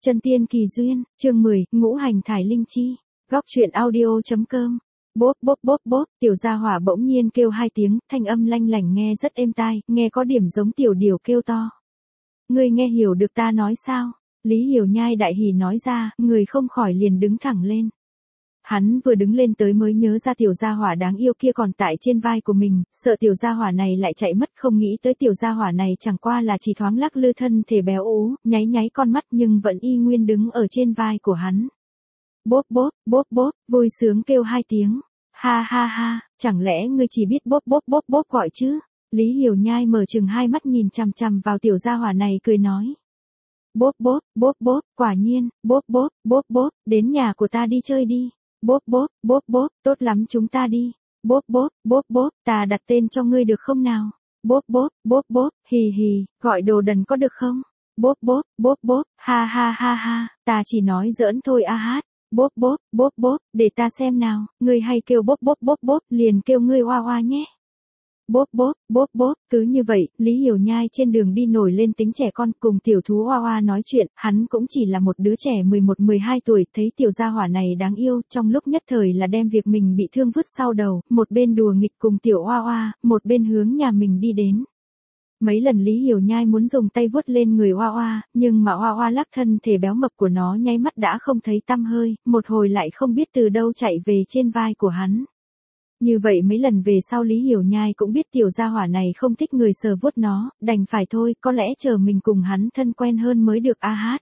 Chân tiên kỳ duyên, chương 10, ngũ hành thải linh chi. Góc truyện audio.com. Bốp bốp bốp bốp, tiểu gia hỏa bỗng nhiên kêu hai tiếng, thanh âm lanh lảnh nghe rất êm tai, nghe có điểm giống tiểu điểu kêu to. Ngươi nghe hiểu được ta nói sao? Lý Hiểu Nhai đại hỉ nói ra, người không khỏi liền đứng thẳng lên. Hắn vừa đứng lên tới mới nhớ ra tiểu gia hỏa đáng yêu kia còn tại trên vai của mình, sợ tiểu gia hỏa này lại chạy mất, không nghĩ tới tiểu gia hỏa này chẳng qua là chỉ thoáng lắc lư thân thể béo ú, nháy nháy con mắt nhưng vẫn y nguyên đứng ở trên vai của hắn. Bốp bốp, bốp bốp, vui sướng kêu hai tiếng. Ha ha ha, chẳng lẽ ngươi chỉ biết bốp bốp bốp bốp gọi chứ? Lý Hiểu Nhai mở trừng hai mắt nhìn chằm chằm vào tiểu gia hỏa này cười nói. Bốp bốp, bốp bốp, quả nhiên, bốp bốp, bốp bốp, đến nhà của ta đi chơi đi. Bốp bốp, bốp bốp, tốt lắm chúng ta đi. Bốp bốp, bốp bốp, ta đặt tên cho ngươi được không nào? Bốp bốp, bốp bốp, hì hì, gọi đồ đần có được không? Bốp bốp, bốp bốp, ha ha ha ha, ta chỉ nói giỡn thôi a hát. Bốp bốp, bốp bốp, để ta xem nào, ngươi hay kêu bốp bốp bốp bốp, liền kêu ngươi oa oa nhé. Bốp bốp, bốp bốp, cứ như vậy, Lý Hiểu Nhai trên đường đi nổi lên tính trẻ con cùng tiểu thú oa oa nói chuyện, hắn cũng chỉ là một đứa trẻ 11-12 tuổi, thấy tiểu gia hỏa này đáng yêu, trong lúc nhất thời là đem việc mình bị thương vứt sau đầu, một bên đùa nghịch cùng tiểu oa oa, một bên hướng nhà mình đi đến. Mấy lần Lý Hiểu Nhai muốn dùng tay vuốt lên người oa oa, nhưng mà oa oa lắc thân thể béo mập của nó nháy mắt đã không thấy tăm hơi, một hồi lại không biết từ đâu chạy về trên vai của hắn. Như vậy mấy lần về sau Lý Hiểu Nhai cũng biết tiểu gia hỏa này không thích người sờ vuốt nó, đành phải thôi, có lẽ chờ mình cùng hắn thân quen hơn mới được a hát.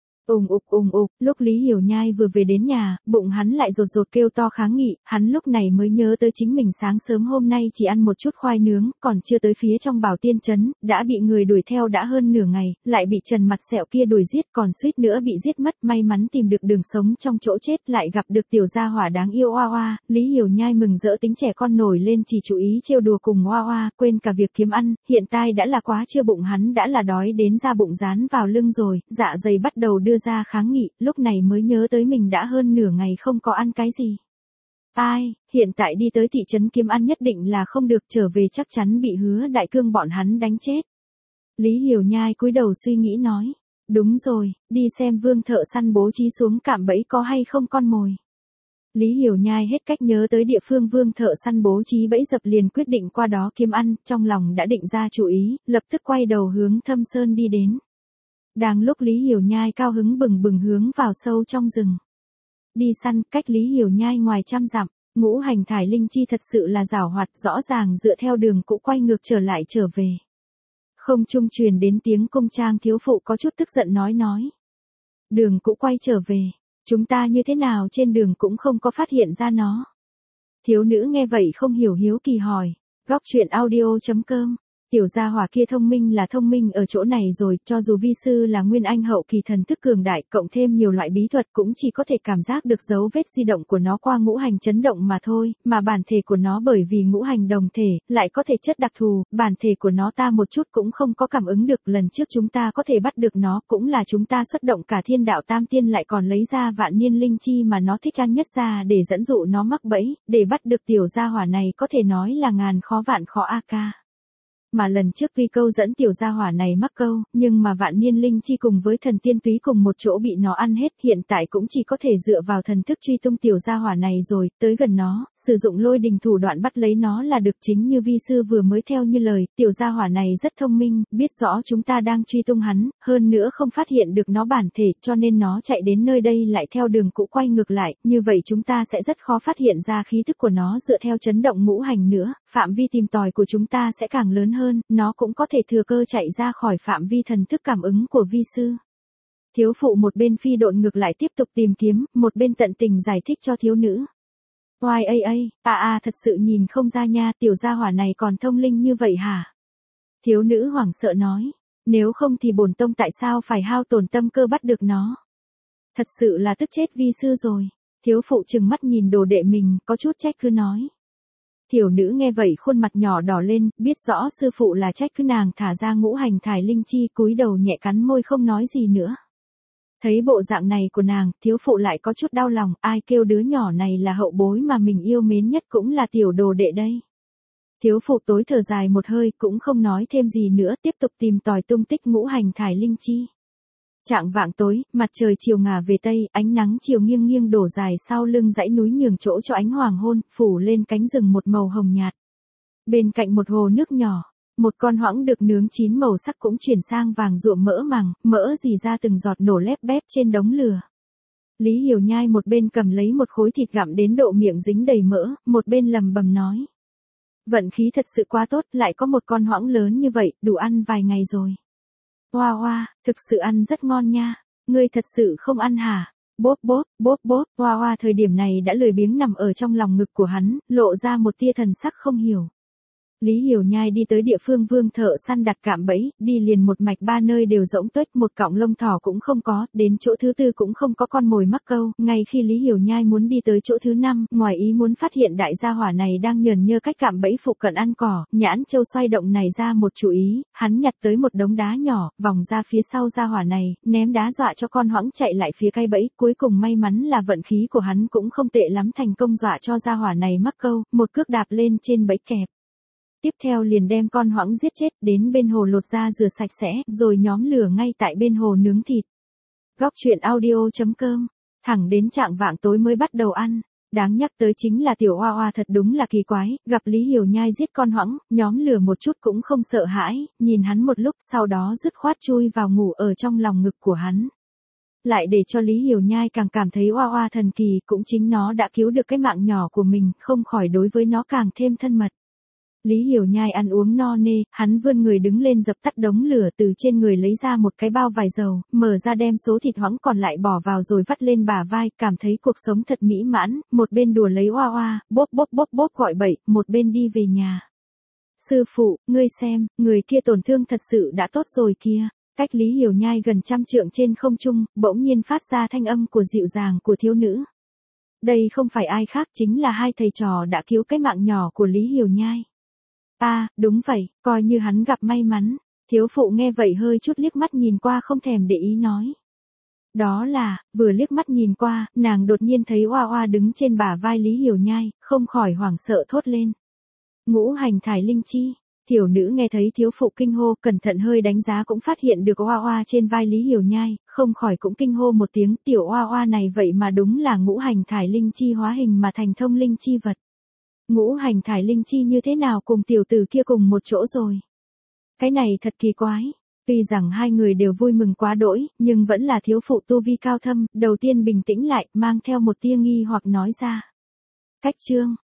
Ùng ục, lúc Lý Hiểu Nhai vừa về đến nhà, bụng hắn lại rột rột kêu to kháng nghị, hắn lúc này mới nhớ tới chính mình sáng sớm hôm nay chỉ ăn một chút khoai nướng, còn chưa tới phía trong Bảo Tiên trấn, đã bị người đuổi theo đã hơn nửa ngày, lại bị Trần Mặt Sẹo kia đuổi giết, còn suýt nữa bị giết mất, may mắn tìm được đường sống trong chỗ chết, lại gặp được tiểu gia hỏa đáng yêu oa oa, Lý Hiểu Nhai mừng rỡ tính trẻ con nổi lên chỉ chú ý trêu đùa cùng oa oa, quên cả việc kiếm ăn, hiện tại đã là quá trưa bụng hắn đã là đói đến da bụng dán vào lưng rồi, dạ dày bắt đầu đưa ra kháng nghị, lúc này mới nhớ tới mình đã hơn nửa ngày không có ăn cái gì. Ai, hiện tại đi tới thị trấn kiếm ăn nhất định là không được, trở về chắc chắn bị Hứa Đại Cương bọn hắn đánh chết. Lý Hiểu Nhai cúi đầu suy nghĩ nói, đúng rồi, đi xem Vương thợ săn bố trí xuống cạm bẫy có hay không con mồi. Lý Hiểu Nhai hết cách nhớ tới địa phương Vương thợ săn bố trí bẫy dập liền quyết định qua đó kiếm ăn, trong lòng đã định ra chủ ý, lập tức quay đầu hướng Thâm Sơn đi đến. Đang lúc Lý Hiểu Nhai cao hứng bừng bừng hướng vào sâu trong rừng. Đi săn, cách Lý Hiểu Nhai ngoài trăm dặm, ngũ hành thải linh chi thật sự là giảo hoạt, rõ ràng dựa theo đường cũ quay ngược trở lại trở về. Không trung truyền đến tiếng cung trang thiếu phụ có chút tức giận nói. Đường cũ quay trở về, chúng ta như thế nào trên đường cũng không có phát hiện ra nó. Thiếu nữ nghe vậy không hiểu hiếu kỳ hỏi, góc truyện audio.com. Tiểu gia hỏa kia thông minh là thông minh ở chỗ này rồi, cho dù vi sư là nguyên anh hậu kỳ thần thức cường đại, cộng thêm nhiều loại bí thuật cũng chỉ có thể cảm giác được dấu vết di động của nó qua ngũ hành chấn động mà thôi, mà bản thể của nó bởi vì ngũ hành đồng thể, lại có thể chất đặc thù, bản thể của nó ta một chút cũng không có cảm ứng được, lần trước chúng ta có thể bắt được nó cũng là chúng ta xuất động cả thiên đạo tam tiên lại còn lấy ra vạn niên linh chi mà nó thích ăn nhất ra để dẫn dụ nó mắc bẫy, để bắt được tiểu gia hỏa này có thể nói là ngàn khó vạn khó a ca. Mà lần trước vì câu dẫn tiểu gia hỏa này mắc câu, nhưng mà vạn niên linh chi cùng với thần tiên túy cùng một chỗ bị nó ăn hết, hiện tại cũng chỉ có thể dựa vào thần thức truy tung tiểu gia hỏa này rồi, tới gần nó, sử dụng lôi đình thủ đoạn bắt lấy nó là được, chính như vi sư vừa mới theo như lời, tiểu gia hỏa này rất thông minh, biết rõ chúng ta đang truy tung hắn, hơn nữa không phát hiện được nó bản thể, cho nên nó chạy đến nơi đây lại theo đường cũ quay ngược lại, như vậy chúng ta sẽ rất khó phát hiện ra khí tức của nó dựa theo chấn động ngũ hành nữa, phạm vi tìm tòi của chúng ta sẽ càng lớn hơn, nó cũng có thể thừa cơ chạy ra khỏi phạm vi thần thức cảm ứng của vi sư. Thiếu phụ một bên phi độn ngược lại tiếp tục tìm kiếm, một bên tận tình giải thích cho thiếu nữ. Oai thật sự nhìn không ra nha, tiểu gia hỏa này còn thông linh như vậy hả? Thiếu nữ hoảng sợ nói, nếu không thì bổn tông tại sao phải hao tổn tâm cơ bắt được nó? Thật sự là tức chết vi sư rồi. Thiếu phụ trừng mắt nhìn đồ đệ mình, có chút trách cứ nói. Tiểu nữ nghe vậy khuôn mặt nhỏ đỏ lên, biết rõ sư phụ là trách cứ nàng thả ra ngũ hành thải linh chi, cúi đầu nhẹ cắn môi không nói gì nữa. Thấy bộ dạng này của nàng, thiếu phụ lại có chút đau lòng, ai kêu đứa nhỏ này là hậu bối mà mình yêu mến nhất cũng là tiểu đồ đệ đây. Thiếu phụ tối thở dài một hơi cũng không nói thêm gì nữa, tiếp tục tìm tòi tung tích ngũ hành thải linh chi. Chạng vạng tối, mặt trời chiều ngả về tây, ánh nắng chiều nghiêng nghiêng đổ dài sau lưng dãy núi nhường chỗ cho ánh hoàng hôn, phủ lên cánh rừng một màu hồng nhạt. Bên cạnh một hồ nước nhỏ, một con hoãng được nướng chín màu sắc cũng chuyển sang vàng ruộm mỡ màng, mỡ rỉ ra từng giọt nổ lép bép trên đống lửa. Lý Hiểu Nhai một bên cầm lấy một khối thịt gặm đến độ miệng dính đầy mỡ, một bên lầm bầm nói. Vận khí thật sự quá tốt, lại có một con hoãng lớn như vậy, đủ ăn vài ngày rồi. Hoa hoa, thực sự ăn rất ngon nha, ngươi thật sự không ăn hả? Bốp bốp, Hoa hoa thời điểm này đã lười biếng nằm ở trong lòng ngực của hắn, lộ ra một tia thần sắc không hiểu. Lý Hiểu Nhai đi tới địa phương Vương thợ săn đặt cạm bẫy, đi liền một mạch ba nơi đều rỗng tuếch, một cọng lông thỏ cũng không có, đến chỗ thứ tư cũng không có con mồi mắc câu, ngay khi Lý Hiểu Nhai muốn đi tới chỗ thứ năm, ngoài ý muốn phát hiện đại gia hỏa này đang nhờn nhơ cách cạm bẫy phụ cận ăn cỏ, Nhãn Châu xoay động này ra một chủ ý, hắn nhặt tới một đống đá nhỏ, vòng ra phía sau gia hỏa này, ném đá dọa cho con hoãng chạy lại phía cây bẫy, cuối cùng may mắn là vận khí của hắn cũng không tệ lắm, thành công dọa cho gia hỏa này mắc câu, một cước đạp lên trên bẫy kẹp. Tiếp theo liền đem con hoãng giết chết, đến bên hồ lột da rửa sạch sẽ, rồi nhóm lửa ngay tại bên hồ nướng thịt. Góc truyện audio.com, thẳng đến chạng vạng tối mới bắt đầu ăn. Đáng nhắc tới chính là tiểu Hoa Hoa thật đúng là kỳ quái, gặp Lý Hiểu Nhai giết con hoãng, nhóm lửa một chút cũng không sợ hãi, nhìn hắn một lúc sau đó dứt khoát chui vào ngủ ở trong lòng ngực của hắn. Lại để cho Lý Hiểu Nhai càng cảm thấy Hoa Hoa thần kỳ, cũng chính nó đã cứu được cái mạng nhỏ của mình, không khỏi đối với nó càng thêm thân mật. Lý Hiểu Nhai ăn uống no nê, hắn vươn người đứng lên dập tắt đống lửa, từ trên người lấy ra một cái bao vải dầu, mở ra đem số thịt hoãng còn lại bỏ vào rồi vắt lên bả vai, cảm thấy cuộc sống thật mỹ mãn, một bên đùa lấy Hoa Hoa, bốp gọi bậy, một bên đi về nhà. Sư phụ, ngươi xem, người kia tổn thương thật sự đã tốt rồi kia. Cách Lý Hiểu Nhai gần 100 trượng trên không trung, bỗng nhiên phát ra thanh âm của dịu dàng của thiếu nữ. Đây không phải ai khác chính là hai thầy trò đã cứu cái mạng nhỏ của Lý Hiểu Nhai. Đúng vậy, coi như hắn gặp may mắn. Thiếu phụ nghe vậy hơi chút liếc mắt nhìn qua không thèm để ý nói. Đó là, vừa liếc mắt nhìn qua, nàng đột nhiên thấy Hoa Hoa đứng trên bả vai Lý Hiểu Nhai, không khỏi hoảng sợ thốt lên. Ngũ hành thải linh chi. Tiểu nữ nghe thấy thiếu phụ kinh hô, cẩn thận hơi đánh giá cũng phát hiện được Hoa Hoa trên vai Lý Hiểu Nhai, không khỏi cũng kinh hô một tiếng, tiểu Hoa Hoa này vậy mà đúng là ngũ hành thải linh chi hóa hình mà thành thông linh chi vật. Ngũ hành thải linh chi như thế nào cùng tiểu tử kia cùng một chỗ rồi? Cái này thật kỳ quái. Tuy rằng hai người đều vui mừng quá đỗi, nhưng vẫn là thiếu phụ tu vi cao thâm, đầu tiên bình tĩnh lại, mang theo một tia nghi hoặc nói ra. Cách chương,